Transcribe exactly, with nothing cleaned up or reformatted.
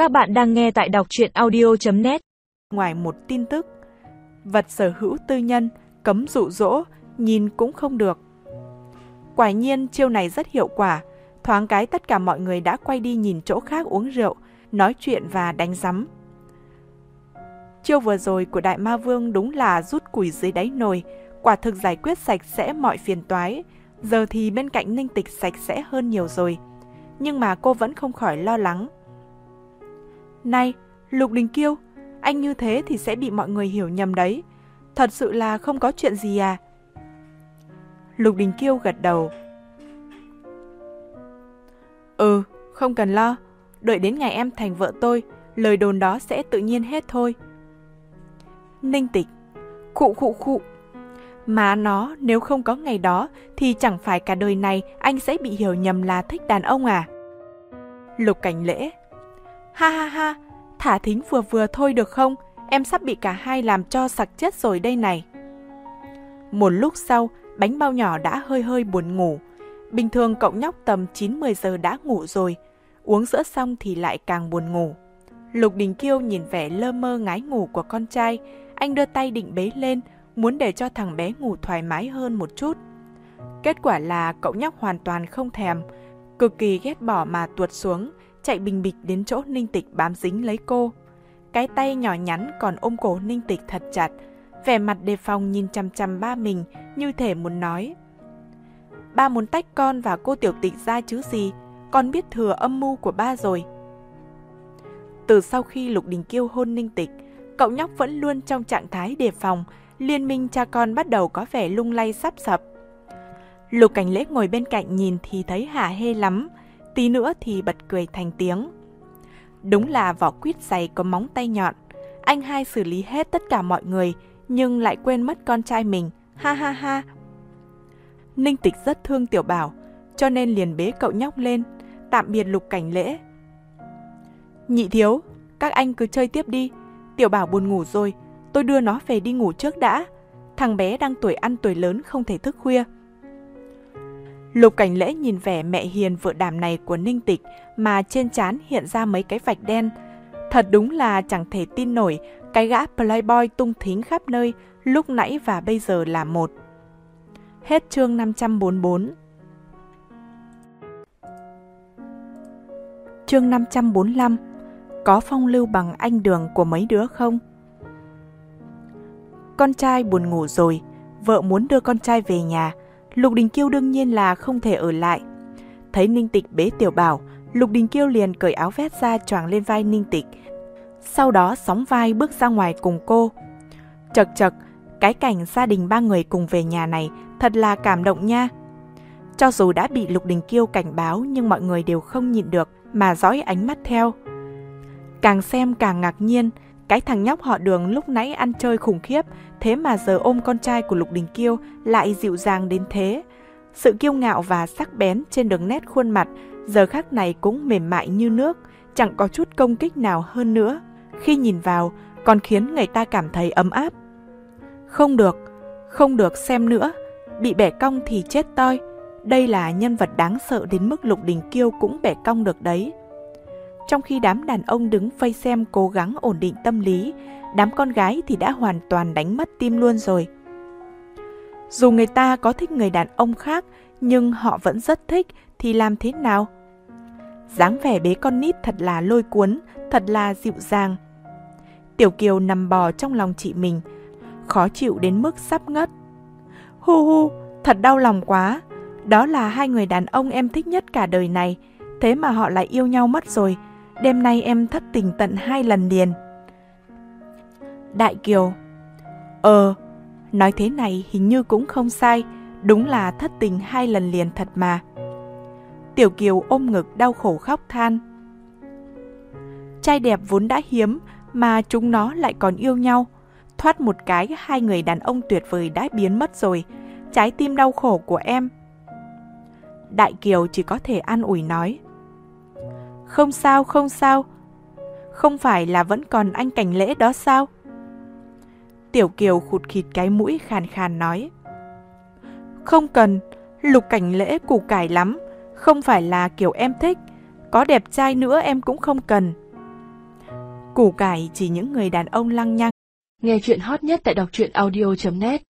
Các bạn đang nghe tại đọc truyện audio chấm net. Ngoài một tin tức, vật sở hữu tư nhân, cấm dụ dỗ, nhìn cũng không được. Quả nhiên chiêu này rất hiệu quả, thoáng cái tất cả mọi người đã quay đi nhìn chỗ khác uống rượu, nói chuyện và đánh rắm. Chiêu vừa rồi của Đại Ma Vương đúng là rút củi dưới đáy nồi, quả thực giải quyết sạch sẽ mọi phiền toái. Giờ thì bên cạnh Ninh Tịch sạch sẽ hơn nhiều rồi, nhưng mà cô vẫn không khỏi lo lắng. Này, Lục Đình Kiêu, anh như thế thì sẽ bị mọi người hiểu nhầm đấy. Thật sự là không có chuyện gì à? Lục Đình Kiêu gật đầu. Ừ, không cần lo. Đợi đến ngày em thành vợ tôi, lời đồn đó sẽ tự nhiên hết thôi. Ninh Tịch, khụ khụ khụ. Mà nó, nếu không có ngày đó thì chẳng phải cả đời này anh sẽ bị hiểu nhầm là thích đàn ông à? Lục Cảnh Lễ, ha ha ha, thả thính vừa vừa thôi được không? Em sắp bị cả hai làm cho sặc chết rồi đây này. Một lúc sau, bánh bao nhỏ đã hơi hơi buồn ngủ. Bình thường cậu nhóc tầm chín mười giờ đã ngủ rồi, uống sữa xong thì lại càng buồn ngủ. Lục Đình Kiêu nhìn vẻ lơ mơ ngái ngủ của con trai, anh đưa tay định bế lên, muốn để cho thằng bé ngủ thoải mái hơn một chút. Kết quả là cậu nhóc hoàn toàn không thèm, cực kỳ ghét bỏ mà tuột xuống, chạy bình bịch đến chỗ Ninh Tịch bám dính lấy cô. Cái tay nhỏ nhắn còn ôm cổ Ninh Tịch thật chặt, vẻ mặt đề phòng nhìn chằm chằm ba mình như thể muốn nói: ba muốn tách con và cô tiểu Tịch ra chứ gì, con biết thừa âm mưu của ba rồi. Từ sau khi Lục Đình Kiêu hôn Ninh Tịch, cậu nhóc vẫn luôn trong trạng thái đề phòng, liên minh cha con bắt đầu có vẻ lung lay sắp sập. Lục Cảnh Lễ ngồi bên cạnh nhìn thì thấy hả hê lắm, tí nữa thì bật cười thành tiếng. Đúng là vỏ quýt dày có móng tay nhọn, anh hai xử lý hết tất cả mọi người nhưng lại quên mất con trai mình, ha ha ha. Ninh Tịch rất thương Tiểu Bảo, cho nên liền bế cậu nhóc lên, tạm biệt Lục Cảnh Lễ. Nhị thiếu, các anh cứ chơi tiếp đi, Tiểu Bảo buồn ngủ rồi, tôi đưa nó về đi ngủ trước đã. Thằng bé đang tuổi ăn tuổi lớn không thể thức khuya. Lục Cảnh Lễ nhìn vẻ mẹ hiền vợ đảm này của Ninh Tịch mà trên trán hiện ra mấy cái vạch đen. Thật đúng là chẳng thể tin nổi, cái gã playboy tung thính khắp nơi, lúc nãy và bây giờ là một. Hết chương năm trăm bốn mươi tư. Chương năm trăm bốn mươi lăm. Có phong lưu bằng anh Đường của mấy đứa không? Con trai buồn ngủ rồi, vợ muốn đưa con trai về nhà. Lục Đình Kiêu đương nhiên là không thể ở lại. Thấy Ninh Tịch bế Tiểu Bảo, Lục Đình Kiêu liền cởi áo vest ra choàng lên vai Ninh Tịch, sau đó sóng vai bước ra ngoài cùng cô. Chật chật, cái cảnh gia đình ba người cùng về nhà này thật là cảm động nha. Cho dù đã bị Lục Đình Kiêu cảnh báo nhưng mọi người đều không nhịn được mà dõi ánh mắt theo. Càng xem càng ngạc nhiên, cái thằng nhóc họ Đường lúc nãy ăn chơi khủng khiếp, thế mà giờ ôm con trai của Lục Đình Kiêu lại dịu dàng đến thế. Sự kiêu ngạo và sắc bén trên đường nét khuôn mặt giờ khắc này cũng mềm mại như nước, chẳng có chút công kích nào hơn nữa. Khi nhìn vào còn khiến người ta cảm thấy ấm áp. Không được, không được xem nữa, bị bẻ cong thì chết toi. Đây là nhân vật đáng sợ đến mức Lục Đình Kiêu cũng bẻ cong được đấy. Trong khi đám đàn ông đứng vây xem cố gắng ổn định tâm lý, đám con gái thì đã hoàn toàn đánh mất tim luôn rồi. Dù người ta có thích người đàn ông khác, nhưng họ vẫn rất thích thì làm thế nào? Dáng vẻ bế con nít thật là lôi cuốn, thật là dịu dàng. Tiểu Kiều nằm bò trong lòng chị mình, khó chịu đến mức sắp ngất. Hu hu, thật đau lòng quá. Đó là hai người đàn ông em thích nhất cả đời này, thế mà họ lại yêu nhau mất rồi. Đêm nay em thất tình tận hai lần liền. Đại Kiều, Ờ, nói thế này hình như cũng không sai, đúng là thất tình hai lần liền thật mà. Tiểu Kiều ôm ngực đau khổ khóc than. Trai đẹp vốn đã hiếm, mà chúng nó lại còn yêu nhau. Thoát một cái hai người đàn ông tuyệt vời đã biến mất rồi, trái tim đau khổ của em. Đại Kiều chỉ có thể an ủi nói: Không sao, không sao. Không phải là vẫn còn anh Cảnh Lễ đó sao? Tiểu Kiều khụt khịt cái mũi khàn khàn nói: Không cần, Lục Cảnh Lễ củ cải lắm, không phải là kiểu em thích. Có đẹp trai nữa em cũng không cần. Củ cải chỉ những người đàn ông lăng nhăng. Nghe chuyện hot nhất tại đọc truyện audio chấm net.